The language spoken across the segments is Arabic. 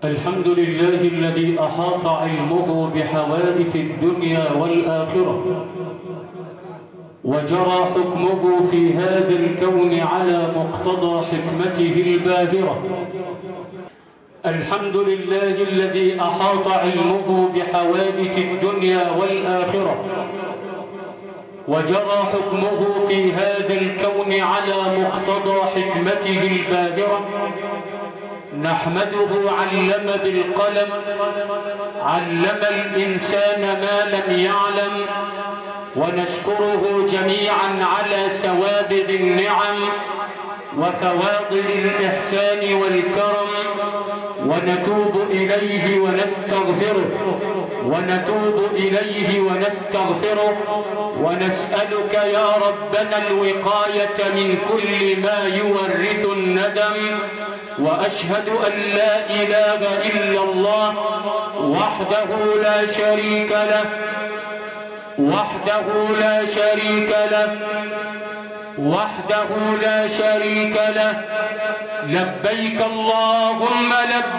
الحمد لله الذي أحاط علمه بحوادث الدنيا والآخرة، وجرى حكمه في هذا الكون على مقتضى حكمته الباهرة. الحمد لله الذي أحاط علمه بحوادث الدنيا والآخرة، وجرى حكمه في هذا الكون على مقتضى حكمته الباهرة. نحمده علم بالقلم، علم الإنسان ما لم يعلم، ونشكره جميعا على سوابغ النعم وفواضل الإحسان والكرم، ونتوب إليه ونستغفره ونسألك يا ربنا الوقاية من كل ما يورث الندم. وأشهد أن لا إله إلا الله وحده لا شريك له لبيك اللهم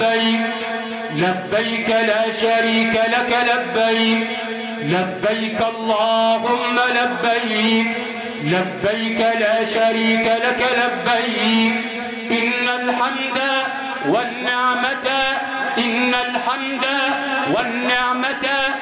لبيك لا شريك لك لبيك اللهم لبيك لا شريك لك إن الحمد والنعمة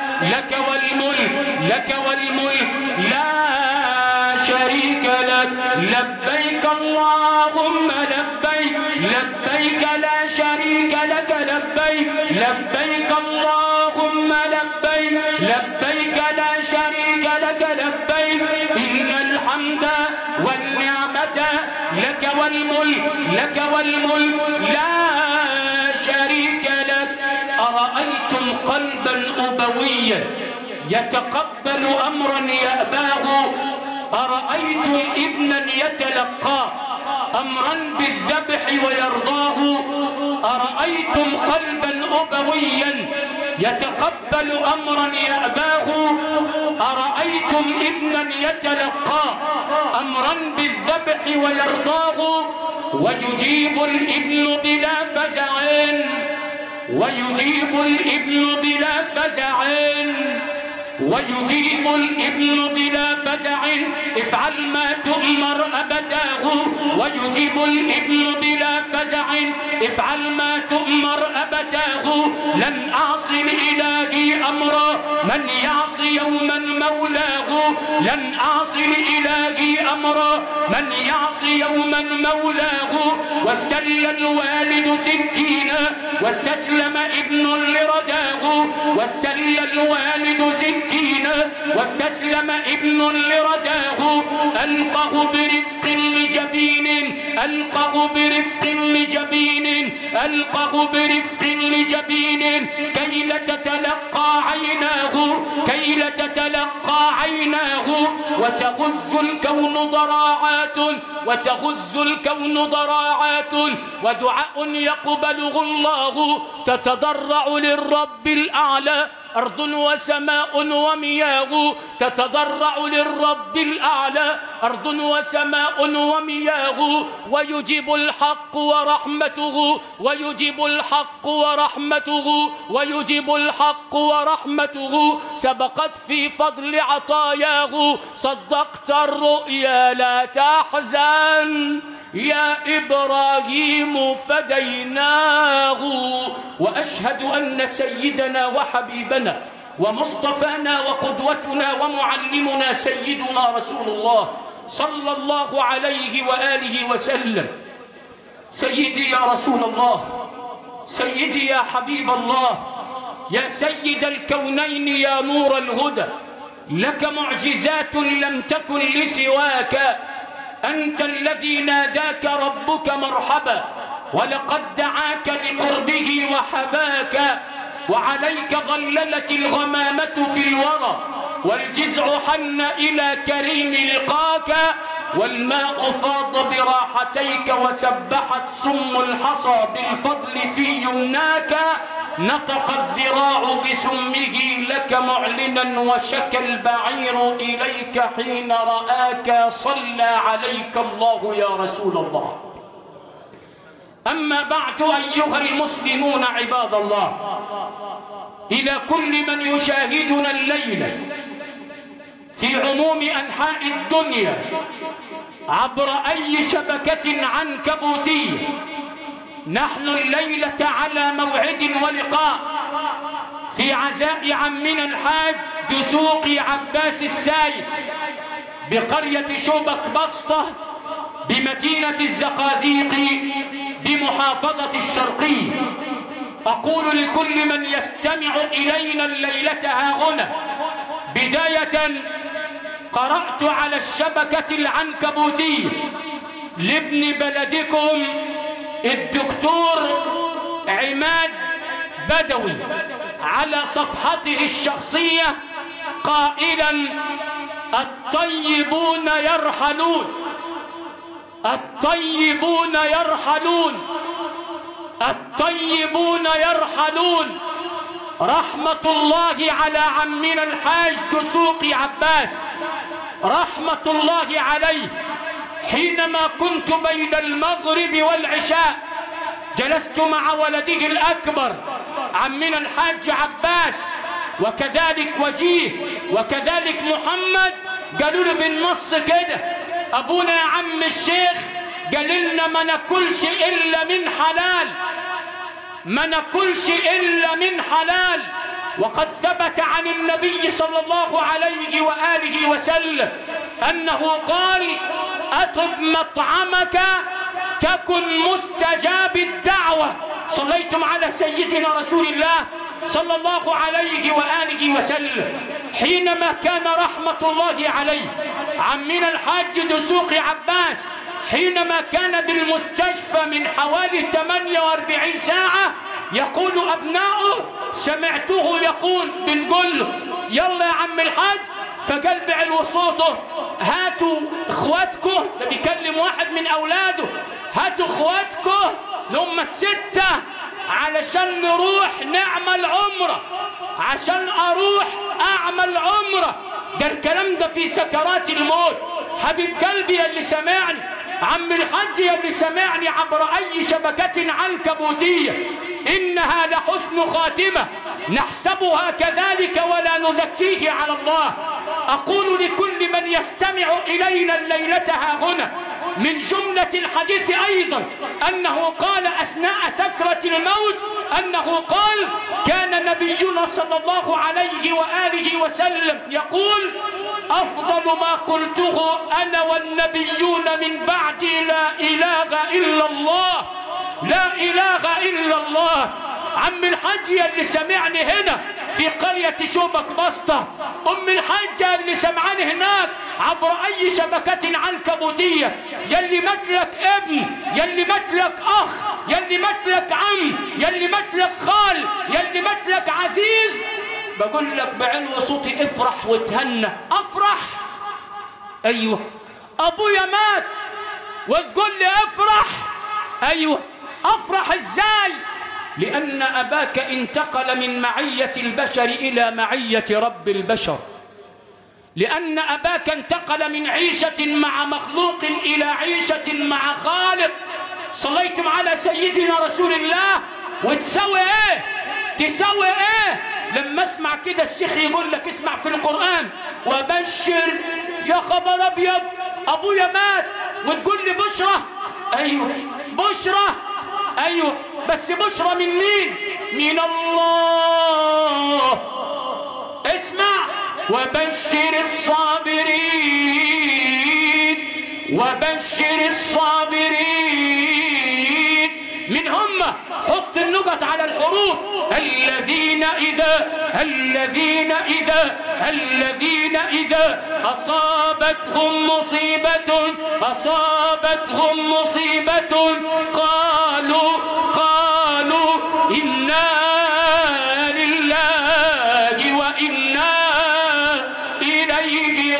لك والملك لا شريك لك. لبيك اللهم لبيك لا شريك لك لبيك اللهم لبيك لا شريك لك إن الحمد والنعمة لك والملك لا شريك لك. أرأيتم قلبا أبويا يتقبل أمرا يأباه؟ أرأيتم ابنا يتلقى أمرا بالذبح ويرضاه؟ أرأيتم قلبا أبويا يتقبل أمرا يأباه؟ أرأيتم ابنا يتلقى أمرا بالذبح ويرضاه؟ ويجيب الابن بلا فزع افعل ما تؤمر أبتاه. ويجيب الابن بلا فزع افعل ما تؤمر أبتاه. لن أعصي الإلهي أمرا من يعصي يوما مولاه. لن أعصي الإلهي أمرا من يعصي يوما مولاه. واستل الوالد سكينا واستسلم ابن لرداه. واستل الوالد سكينا واستسلم ابن لرداه. ألقه برفق لجبين كي لا تتلقى عيناه. وتغز الكون ضراعات ودعاء يقبله الله. تتضرع للرب الأعلى أرض وسماء ومياه. تتضرع للرب الأعلى أرض وسماء ومياه. ويجيب الحق ورحمته سبقت في فضل عطاياه. صدقت الرؤيا لا تحزن يا إبراهيم فديناه. وأشهد أن سيدنا وحبيبنا ومصطفانا وقدوتنا ومعلمنا سيدنا رسول الله صلى الله عليه وآله وسلم. سيدي يا رسول الله، سيدي يا حبيب الله، يا سيد الكونين، يا نور الهدى، لك معجزات لم تكن لسواك. أنت الذي ناداك ربك مرحبا، ولقد دعاك لقربه وحباك. وعليك ظللت الغمامة في الورى، والجزع حن إلى كريم لقاك. والماء فاض براحتيك، وسبحت سم الحصى بالفضل في يمناك. نطق الذراع بسمه لك معلنا، وشكى البعير إليك حين رآك. صلى عليك الله يا رسول الله. أما بعد أيها المسلمون عباد الله، إلى كل من يشاهدنا الليلة في عموم أنحاء الدنيا عبر أي شبكة عنكبوتية، نحن الليلة على موعد ولقاء في عزاء عمنا الحاج دسوقي عباس السايس بقرية شوبك بسطة بمدينة الزقازيق بمحافظة الشرقية. أقول لكل من يستمع إلينا الليلة هاهنا، بداية قرأت على الشبكة العنكبوتية لابن بلدكم الدكتور عماد بدوي على صفحته الشخصية قائلا: الطيبون يرحلون، الطيبون يرحلون، الطيبون يرحلون. رحمة الله على عمنا الحاج دسوقي عباس، رحمة الله عليه. حينما كنت بين المغرب والعشاء جلست مع ولده الأكبر عمنا الحاج عباس، وكذلك وجيه، وكذلك محمد. قالوا له بالنص كده: أبونا يا عم الشيخ قال لنا ما ناكلش إلا من حلال، ما ناكلش إلا من حلال. وقد ثبت عن النبي صلى الله عليه وآله وسلم أنه قال: أطب مطعمك تكن مستجاب الدعوة. صليتم على سيدنا رسول الله صلى الله عليه وآله وسلم. حينما كان رحمة الله عليه عمنا الحاج دسوقي عباس حينما كان بالمستشفى من حوالي 48 ساعة يقول أبناؤه، سمعته يقول، بنقول له: يلا يا عم الحاج، فقال بعلو صوته: هاتوا اخواتكم، ده بيكلم واحد من اولاده، هاتوا اخواتكم لهم الستة علشان نروح نعمل عمرة، عشان اروح اعمل عمرة. ده الكلام ده في سكرات الموت. حبيب قلبي يا اللي سمعني، عم الحاج يا اللي سمعني عبر اي شبكة عنكبوتية، انها لحسن خاتمة نحسبها كذلك ولا نزكيه على الله. أقول لكل من يستمع إلينا الليلة هاهنا من جملة الحديث أيضا أنه قال أثناء سكرة الموت، أنه قال: كان نبينا صلى الله عليه وآله وسلم يقول: أفضل ما قلته أنا والنبيون من بعدي لا إله إلا الله، لا إله إلا الله. عم الحاج اللي سمعني هنا في قرية شوبك بسطة، أم الحاجة اللي سمعني هناك عبر أي شبكة عنكبوتية، يلي مثلك ابن، يلي مثلك أخ، يلي مثلك عم، يلي مثلك خال، يلي مثلك عزيز، بقول لك بعلو صوتي: افرح وتهنى. أفرح؟ أيوة. أبويا مات وتقول لي افرح؟ أيوة. أفرح إزاي؟ لأن أباك انتقل من معية البشر إلى معية رب البشر، لأن أباك انتقل من عيشة مع مخلوق إلى عيشة مع خالق. صليتم على سيدنا رسول الله. وتسوي إيه؟ تسوي إيه؟ لما اسمع كده الشيخ يقول لك اسمع في القرآن: وبشر. يا خبر أبيض، أبويا مات وتقول لي بشرة؟ أيوه بشرة، أيوه، بس بشرة من مين؟ من الله. اسمع: وبشر الصابرين، وبشر الصابرين. من هم؟ حط النقط على الحروف. الذين إذا أصابتهم مصيبة قالوا إنا لله وإنا إليه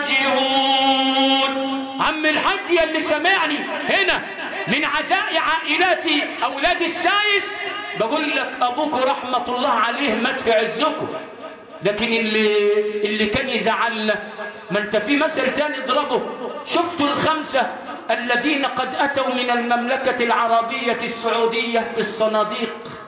راجعون. عم الحاج اللي سمعني هنا من عزاء عائلات أولاد السايس، بقول لك أبوك رحمة الله عليه مات في عزكم، لكن اللي كان يزعلنا، ما انت في مثل تاني اضربه: شفتوا الخمسة الذين قد أتوا من المملكة العربية السعودية في الصناديق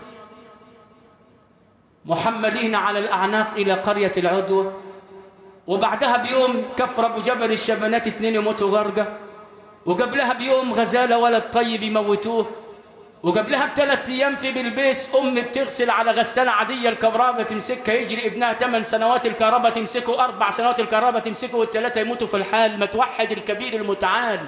محملين على الأعناق إلى قرية العدوى، وبعدها بيوم كفر أبو جبل الشبنات 2 يموتوا غرقة، وقبلها بيوم غزالة ولد طيب يموتوه، وقبلها ب3 أيام في بلبيس أم بتغسل على غسالة عادية الكهرباء تمسكها يجري ابنها 8 سنوات الكهرباء تمسكه، 4 سنوات الكهرباء تمسكه، وال3 يموتوا في الحال. ما توحد الكبير المتعال.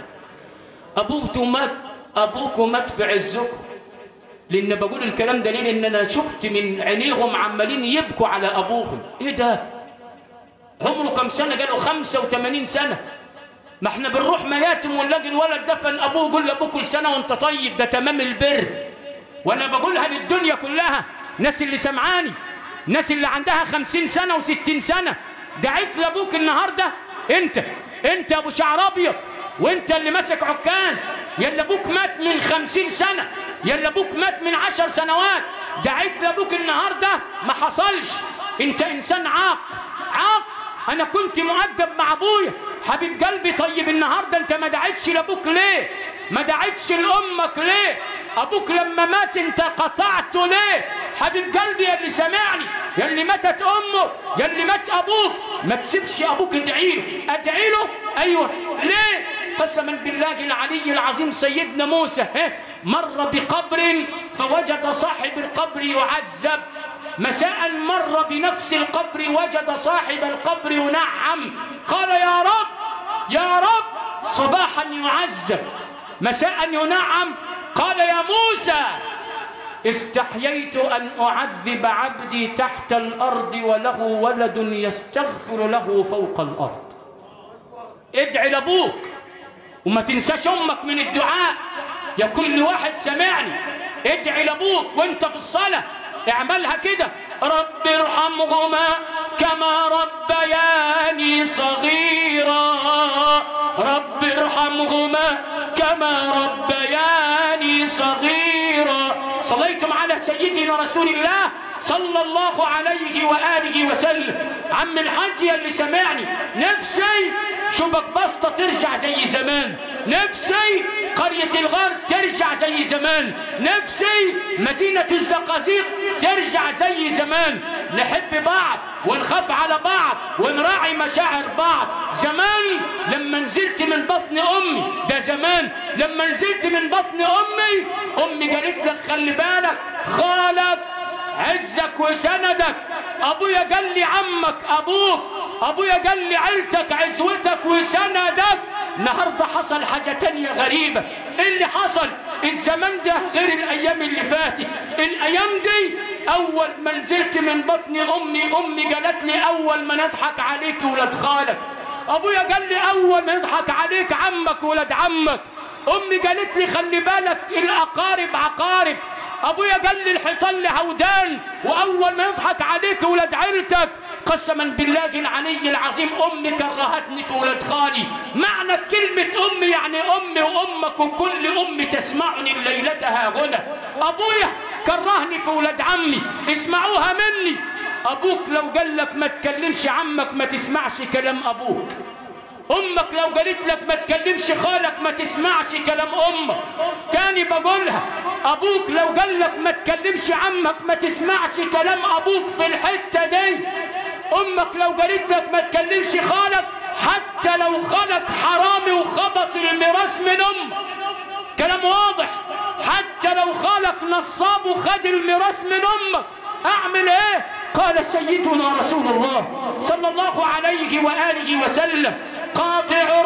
أبوكم مات في عزكم. لأن بقول الكلام دليل إن أنا شفت من عينيهم عمالين يبكوا على أبوهم. إيه ده؟ عمره كم سنة؟ قالوا 85 سنة. ما احنا بنروح مياتم ونلاقي الولد دفن أبوه يقول لأبوه كل سنة وأنت طيب، ده تمام البر. وأنا بقولها للدنيا كلها، ناس اللي سمعاني، ناس اللي عندها 50 سنة و60 سنة، دعيت لأبوك النهاردة. أنت أبو شعر أبيض، وأنت اللي ماسك عكاز، يلا أبوك مات من 50 سنة، يلا أبوك مات من 10 سنوات، دعيت لأبوك النهاردة ما حصلش. أنت إنسان عاق. أنا كنت مؤدب مع أبويا حبيب قلبي. طيب النهاردة أنت ما دعيتش لأبوك ليه؟ ما دعيتش لأمك ليه؟ أبوك لما مات أنت قطعته ليه؟ حبيب قلبي يا اللي سمعني، يا اللي ماتت أمه، يا اللي مات أبوك، ما تسيبش أبوك ادعي له. أدعي له؟ أيوه. ليه؟ قسما بالله العلي العظيم سيدنا موسى مر بقبر فوجد صاحب القبر يعذب. مساء مر بنفس القبر وجد صاحب القبر ينعم. قال يا رب صباحا يعذب مساء ينعم. قال يا موسى استحييت أن أعذب عبدي تحت الأرض وله ولد يستغفر له فوق الأرض. ادعي لأبوك وما تنساش أمك من الدعاء. يا كل واحد سمعني، ادعي لأبوك وانت في الصلاة، اعملها كده. رب ارحمهما كما ربياني صغيرا، رب ارحمهما كما ربياني صغيرا. صليتم على سيدنا رسول الله صلى الله عليه وآله وسلم. عم الحاج يا اللي سمعني، نفسي شبك بسطة ترجع زي زمان، نفسي قرية الغار ترجع زي زمان، نفسي مدينة الزقازيق ترجع زي زمان. نحب بعض ونخاف على بعض ونراعي مشاعر بعض. زمان لما نزلت من بطن أمي، ده زمان لما نزلت من بطن أمي قالت لك خلي بالك خالك عزك وسندك. أبويا قال لي عمك أبوك، أبويا قال لي عيلتك عزوتك وسندك. النهارده حصل حاجة تانية غريبة. اللي حصل الزمان ده غير الأيام اللي فاتت. الأيام دي أول ما نزلت من بطن أمي قالت لي أول ما نضحك عليك ولاد خالك. أبويا قال لي أول ما يضحك عليك عمك ولاد عمك. أمي قالت لي خلي بالك الأقارب عقارب. أبويا قال لي الحيطان لهودان، وأول ما يضحك عليك ولاد عيلتك. قسما بالله العلي العظيم أمي كرهتني في ولاد خالي. معنى كلمة أمي يعني أمي وأمك وكل أم تسمعني ليلتها هنا. أبويا كرهني في ولاد عمي، اسمعوها مني. أبوك لو قال لك ما تكلمش عمك ما تسمعش كلام أبوك. أمك لو قالت لك ما تكلمش خالك ما تسمعش كلام أمك. تاني بقولها، أبوك لو قال لك ما تكلمش عمك ما تسمعش كلام أبوك في الحتة دي. أمك لو قالت لك ما تكلمش خالك حتى لو خالك حرامي وخبط الميراث من أمك. كلام واضح. حتى لو خالك نصاب وخد الميراث من أمك أعمل إيه؟ قال سيدنا رسول الله صلى الله عليه وآله وسلم قاطع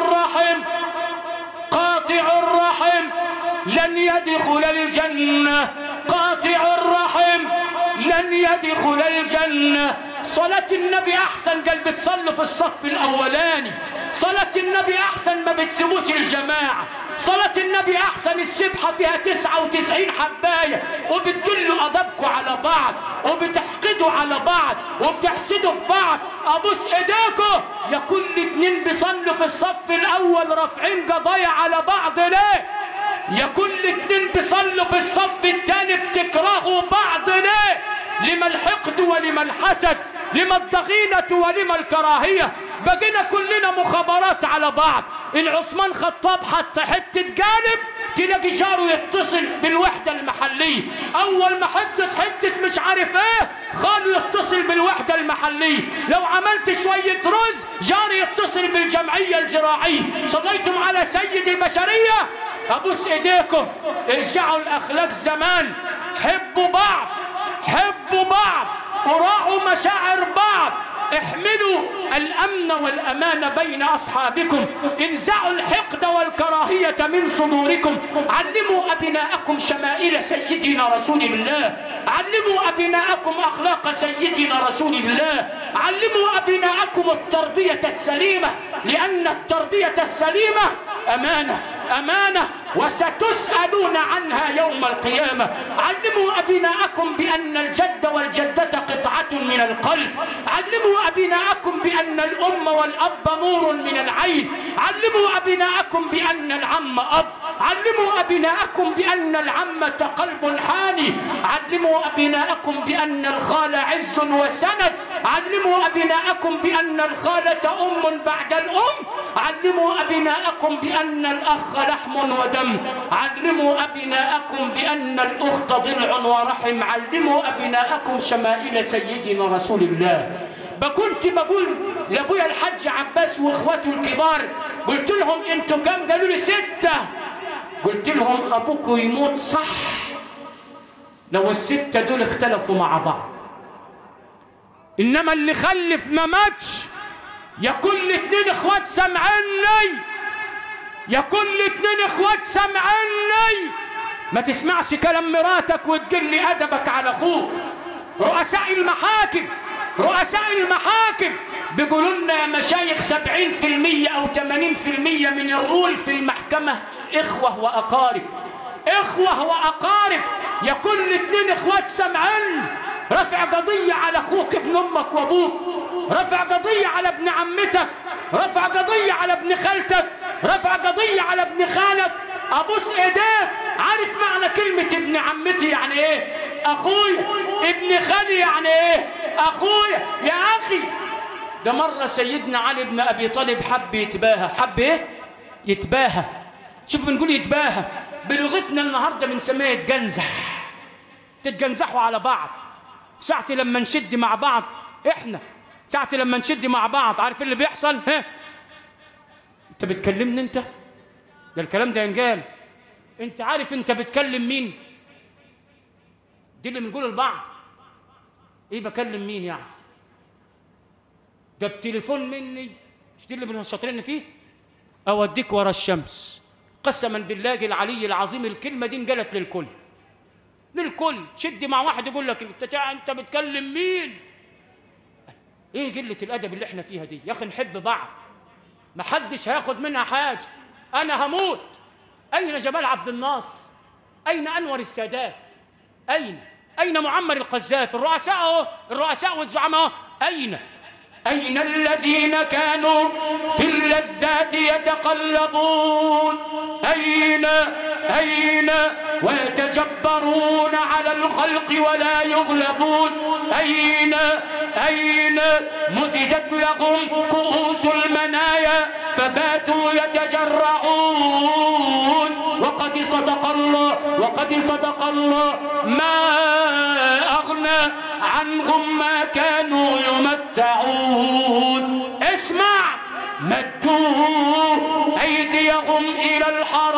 الرحم لن يدخل الجنة، قاطع الرحم لن يدخل الجنة. صلاة النبي أحسن قال بتصلوا في الصف الأولاني، صلاة النبي أحسن ما بتسيبوش الجماعة، صلاة النبي أحسن السبحة فيها 99 حباية، وبتدلوا أدبكوا على بعض وبتحقدوا على بعض وبتحسدوا في بعض. أبوس إيديكوا يا كل 2 بيصلوا في الصف الأول رافعين قضايا على بعض ليه؟ يا كل 2 بيصلوا في الصف الثاني بتكرهوا بعض ليه؟ لما الحقد ولما الحسد، لما الضغينة ولما الكراهية. بقينا كلنا مخابرات على بعض، إن عثمان خطاب حط حتة جانب تلاقي جاره يتصل بالوحدة المحلية، أول ما حتة مش عارف إيه خاله يتصل بالوحدة المحلية، لو عملت شوية رز جاري يتصل بالجمعية الزراعية. صليتم على سيد البشرية؟ أبوس إيديكم، ارجعوا لأخلاق زمان، حبوا بعض، حبوا بعض وراعوا مشاعر بعض، احملوا الأمن والأمان بين أصحابكم، انزعوا الحقد والكراهية من صدوركم، علموا أبناءكم شمائل سيدنا رسول الله، علموا أبناءكم أخلاق سيدنا رسول الله، علموا أبناءكم التربية السليمة، لأن التربية السليمة أمانة، أمانة وستسألون عنها يوم القيامة. علموا أبناءكم بأن الجد والجدة قطعة من القلب، علموا أبناءكم بأن الأم والأب نور من العين، علموا أبناءكم بأن العم أب، علموا أبناءكم بأن العمة قلب حاني، علموا أبناءكم بأن الخال عز وسند، علموا أبناءكم بأن الخالة أم بعد الأم، علموا أبناءكم بأن الأخ لحم ودم، علموا أبناءكم بأن الأخت ضلع ورحم، علموا أبناءكم شمائل سيدنا رسول الله. كنت بقول لأبويا الحاج عباس وإخواته الكبار، قلت لهم أنتوا كم؟ قالوا لي 6. قلت لهم أبوكوا يموت صح لو ال6 دول اختلفوا مع بعض، إنما اللي خلف ما ماتش. يا كل 2 إخوات سمعني، يا كل 2 إخوات سمعني، ما تسمعش كلام مراتك وتقل أدبك على أخوك. رؤساء المحاكم، رؤساء المحاكم بيقولوا لنا يا مشايخ 70% أو 80% من الرول في المحكمة إخوة وأقارب، إخوة وأقارب. يا كل 2 إخوات سمعن، رفع قضية على أخوك ابن أمك وأبوك، رفع قضية على ابن عمتك، رفع قضية على ابن خالتك، رفع قضية على ابن خالك. أبوس إيديك، عارف معنى كلمة ابن عمتي يعني إيه؟ أخويا. ابن خالي يعني إيه؟ أخويا. يا أخي ده مرة سيدنا علي بن أبي طالب حب يتباهى. حب إيه؟ يتباهى. شوف بنقول يتباهى، بلغتنا النهاردة بنسميها يتجنزح. تتجنزحوا على بعض. ساعة لما نشد مع بعض، إحنا ساعة لما نشد مع بعض عارف اللي بيحصل؟ ها؟ أنت بتكلمني أنت؟ ده الكلام ده ينقال. أنت عارف أنت بتكلم مين؟ دي اللي بنقوله لبعض. إيه بكلم مين يعني؟ ده بتليفون مني، مش دي اللي بنشاطرين فيه؟ أوديك ورا الشمس. قسما بالله العلي العظيم الكلمة دي انقالت للكل. للكل. تشد مع واحد يقول لك أنت بتكلم مين؟ إيه قلة الأدب اللي إحنا فيها دي؟ يا أخي نحب بعض. ما حدش هياخد منها حاجة. أنا هموت. أين جمال عبد الناصر؟ أين أنور السادات؟ أين معمر القذافي؟ الرؤساء والزعماء أين الذين كانوا في اللذات يتقلبون؟ أين ويتجبرون على الخلق ولا يغلبون؟ أين مزجت لهم كؤوس المنايا فباتوا يتجرعون؟ وقد صدق الله ما أغنى عنهم ما كانوا يمتعون. اسمع، مدوا أيديهم إلى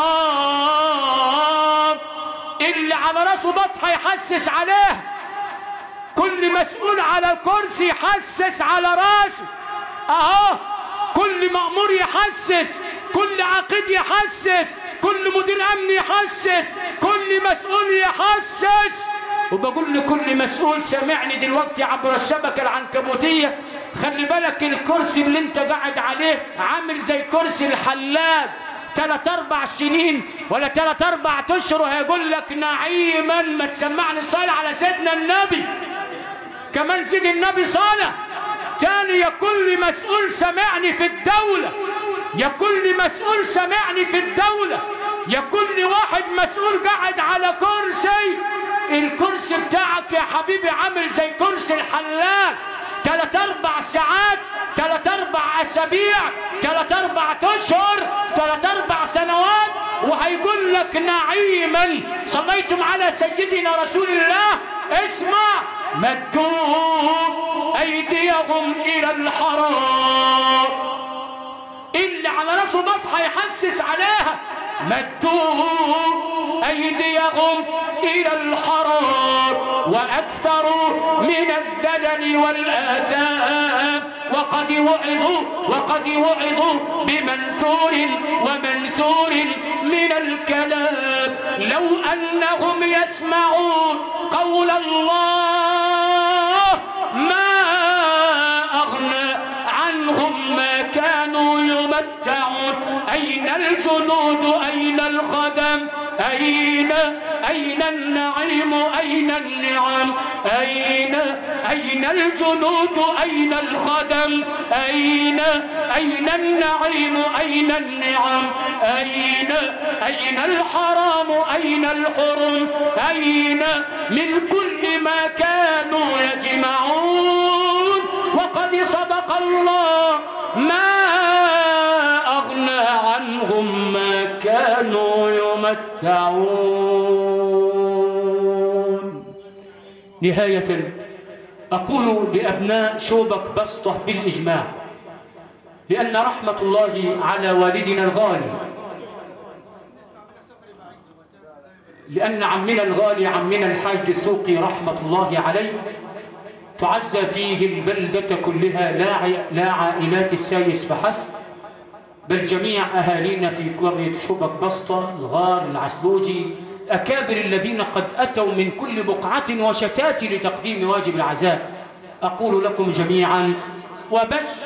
الحرام. اللي على راسه بطحة يحسس عليه، كل مسؤول على الكرسي يحسس على راسه. أهو كل مأمور يحسس، كل عقيد يحسس، كل مدير أمن يحسس، كل مسؤول يحسس. وبقول لكل مسؤول سامعني دلوقتي عبر الشبكة العنكبوتية، خلي بالك الكرسي اللي انت قاعد عليه عامل زي كرسي الحلاق. 3-4 سنين ولا 3-4 أشهر هيقول لك نعيما. ما تسمعني صلاة على سيدنا النبي، كمان زيد النبي صلاة تاني. يا كل مسؤول سمعني في الدولة، يا كل مسؤول سمعني في الدولة، يا كل واحد مسؤول قاعد على كرسي، الكرسي بتاعك يا حبيبي عامل زي كرسي الحلاق. 3-4 ساعات 3-4 أسابيع 3-4 أشهر 3-4 سنوات، وهيقول لك نعيما صليتم على سيدنا رسول الله. اسمع، مدوا أيديهم إلى الحرام، اللي على راسه بطحة يحسس عليها. مدوا أيديهم إلى الحرام وأكثروا من الدلل والآثام، وقد وعظوا بمنثور ومنثور من الكلام. لو أنهم يسمعون قول الله ما أغنى عنهم ما كانوا يمتعون. أين الجنود أين الخدم أين النعيم أين النعم أين الجنود أين الخدم أين النعيم أين النعم أين الحرام أين الحرم أين من كل ما كانوا يجمعون. وقد صدق الله ما أغنى عنهم ما كانوا يمتعون. نهاية أقول لأبناء شوبك بسطة بالإجماع، لأن رحمة الله على والدنا الغالي، لأن عمنا الغالي عمنا الحاج السوقي رحمة الله عليه تعزى فيه البلدة كلها، لا عائلات السايس فحسب، بل جميع أهالينا في قرية شوبك بسطة، الغار، العسلوجي، أكابر الذين قد أتوا من كل بقعة وشتات لتقديم واجب العزاء. أقول لكم جميعا وبس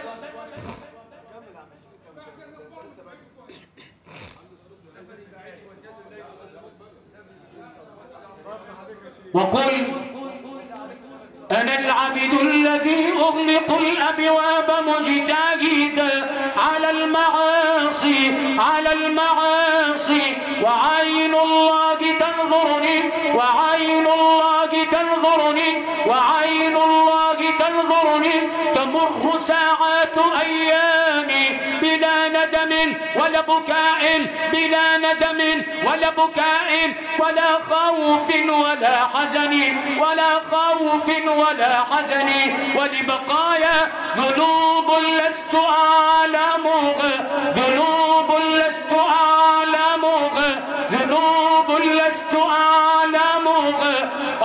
وقل أنا العبد الذي أغلق الأبواب مجتهدا على المعاصي وعين الله تنظرني تمر ساعات أيامي بلا ندم ولا بكاء ولا خوف ولا حزن ولبقايا ذنوب لست أعلمها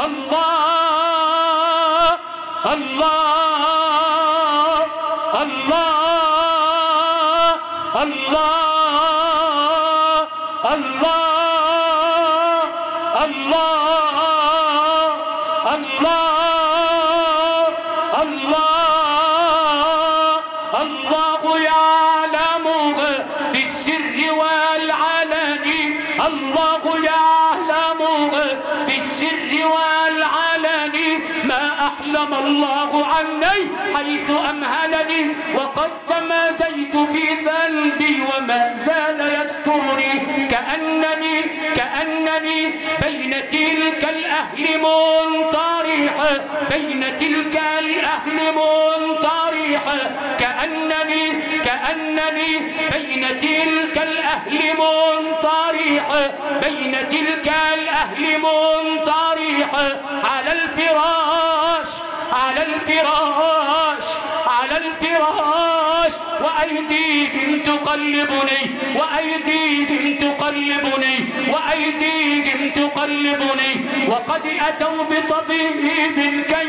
الله يعلمها في السر والعلن، الله يعلمها في السر والعلن. ما أحلم الله عني حيث أمهلني، وقد تماديت في ذنبي وما زال يسترني. كأنني بين تلك الأهل منطرحا، كأنني بين تلك الأهل منطرحا على الفراش وأيديهم تقلبني وقد أتوا بطبيب كي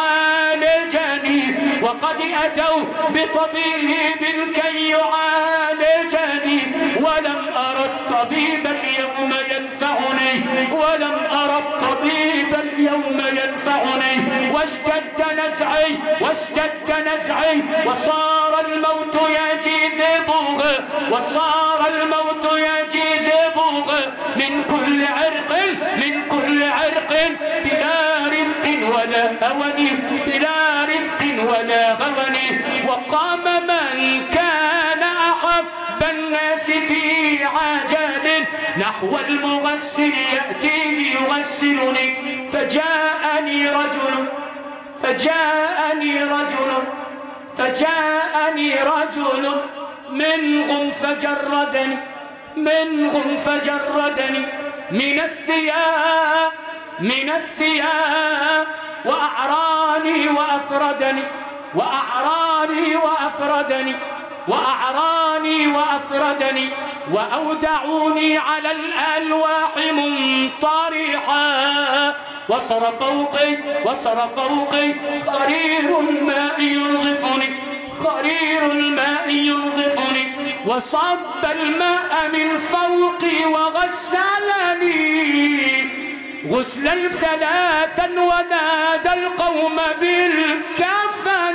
يعالجني ولم أرى الطبيب اليوم ينفعني واشتد نزعي وصار الموت يجذبه من كل عرق بلا رفق ولا هوني وقام من كان أحب الناس في عجل نحو المغسل يأتي ليغسلني. فجاءني رجل منهم فجردني من الثياب وأعراني وأفردني وأودعوني على الألواح منطرحا وصر فوقي قرير الماء ينظفني وصب الماء من فوقي وغسلني غسلا ثلاثا ونادى القوم بالكفن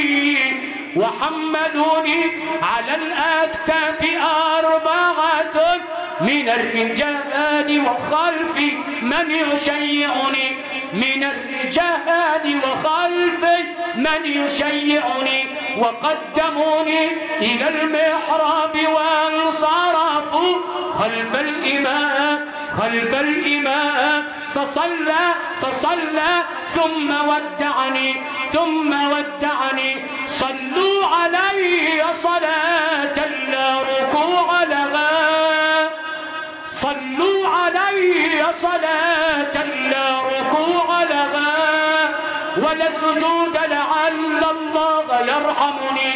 وحملوني على الأكتاف 4 من الرجال وخلفي من يشيعني وقدموني إلى المحراب وانصرفوا خلف الإمام فصلى ثم ودعني صلوا علي صلاة لا ركوع لها ولا سجود لعل الله يرحمني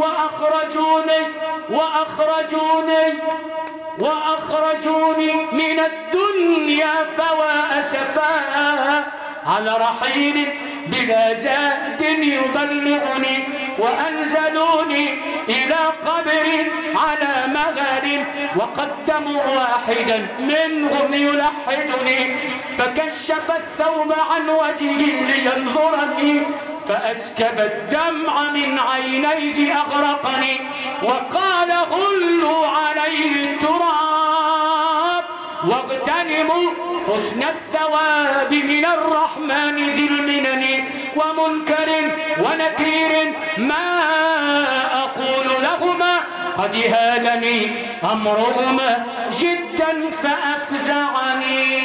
وأخرجوني من الدنيا فوا أسفا على رحيل بلا زاد يبلغني وأنزلوني إلى قبر على مغل وقدموا واحدا منهم يلحدني فكشف الثوب عن وجهي لينظرني فأسكب الدمع من عينيه أغرقني وقال غلوا عليه التراب واغتنموا حسن الثواب من الرحمن ذي المنن ومنكر ونكير ما أقول لهما قد هالني أمرهما جدا فأفزعني.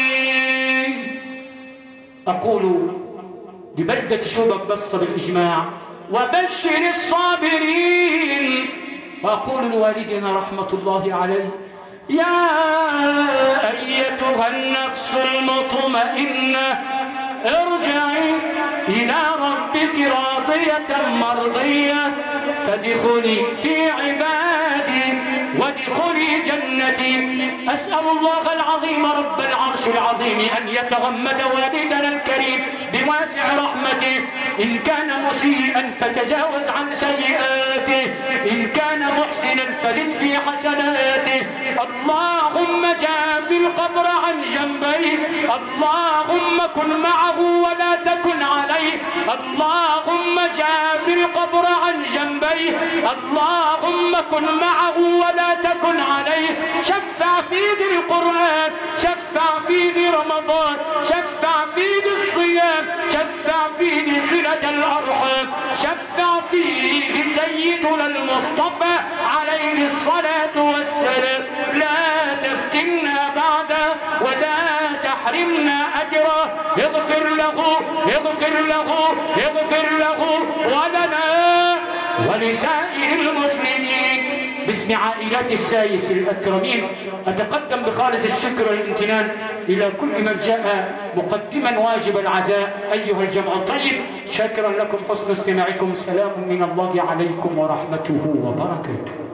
أقول لبلدة شوبك بسط بالإجماع وبشر الصابرين وأقول لوالدنا رحمة الله عليه يا أيتها النفس المطمئنة ارجعي إلى ربك راضية مرضية فادخلي في عبادي وادخلي جنتي. أسأل الله العظيم رب العرش العظيم أن يتغمد والدنا الكريم بواسع رحمته إن كان مسيئا فتجاوز عن سيئاته إن كان محسنا فزد في حسناته. اللهم جاف القبر عن جنبيه اللهم كن معه ولا تكن عليه اللهم جاف القبر عن جنبيه اللهم كن معه ولا تكن عليه. شفع فيه بالقرآن شفع فيه برمضان شفع فيه بالصيام شفع فيه بصلة الأرحام شفع فيه سيدنا المصطفى عليه الصلاة والسلام. لا تفتنا بعده ولا تحرمنا أجره. اغفر له ولنا ولسائر المسلمين. باسم عائلات السايس الأكرمين أتقدم بخالص الشكر والامتنان إلى كل من جاء مقدما واجب العزاء أيها الجمع الطيب. شاكرا لكم حسن استماعكم. سلام من الله عليكم ورحمته وبركاته.